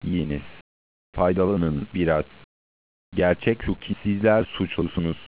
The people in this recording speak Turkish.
yiyiniz. Faydalanın biraz. Gerçek şu ki sizler suçlusunuz.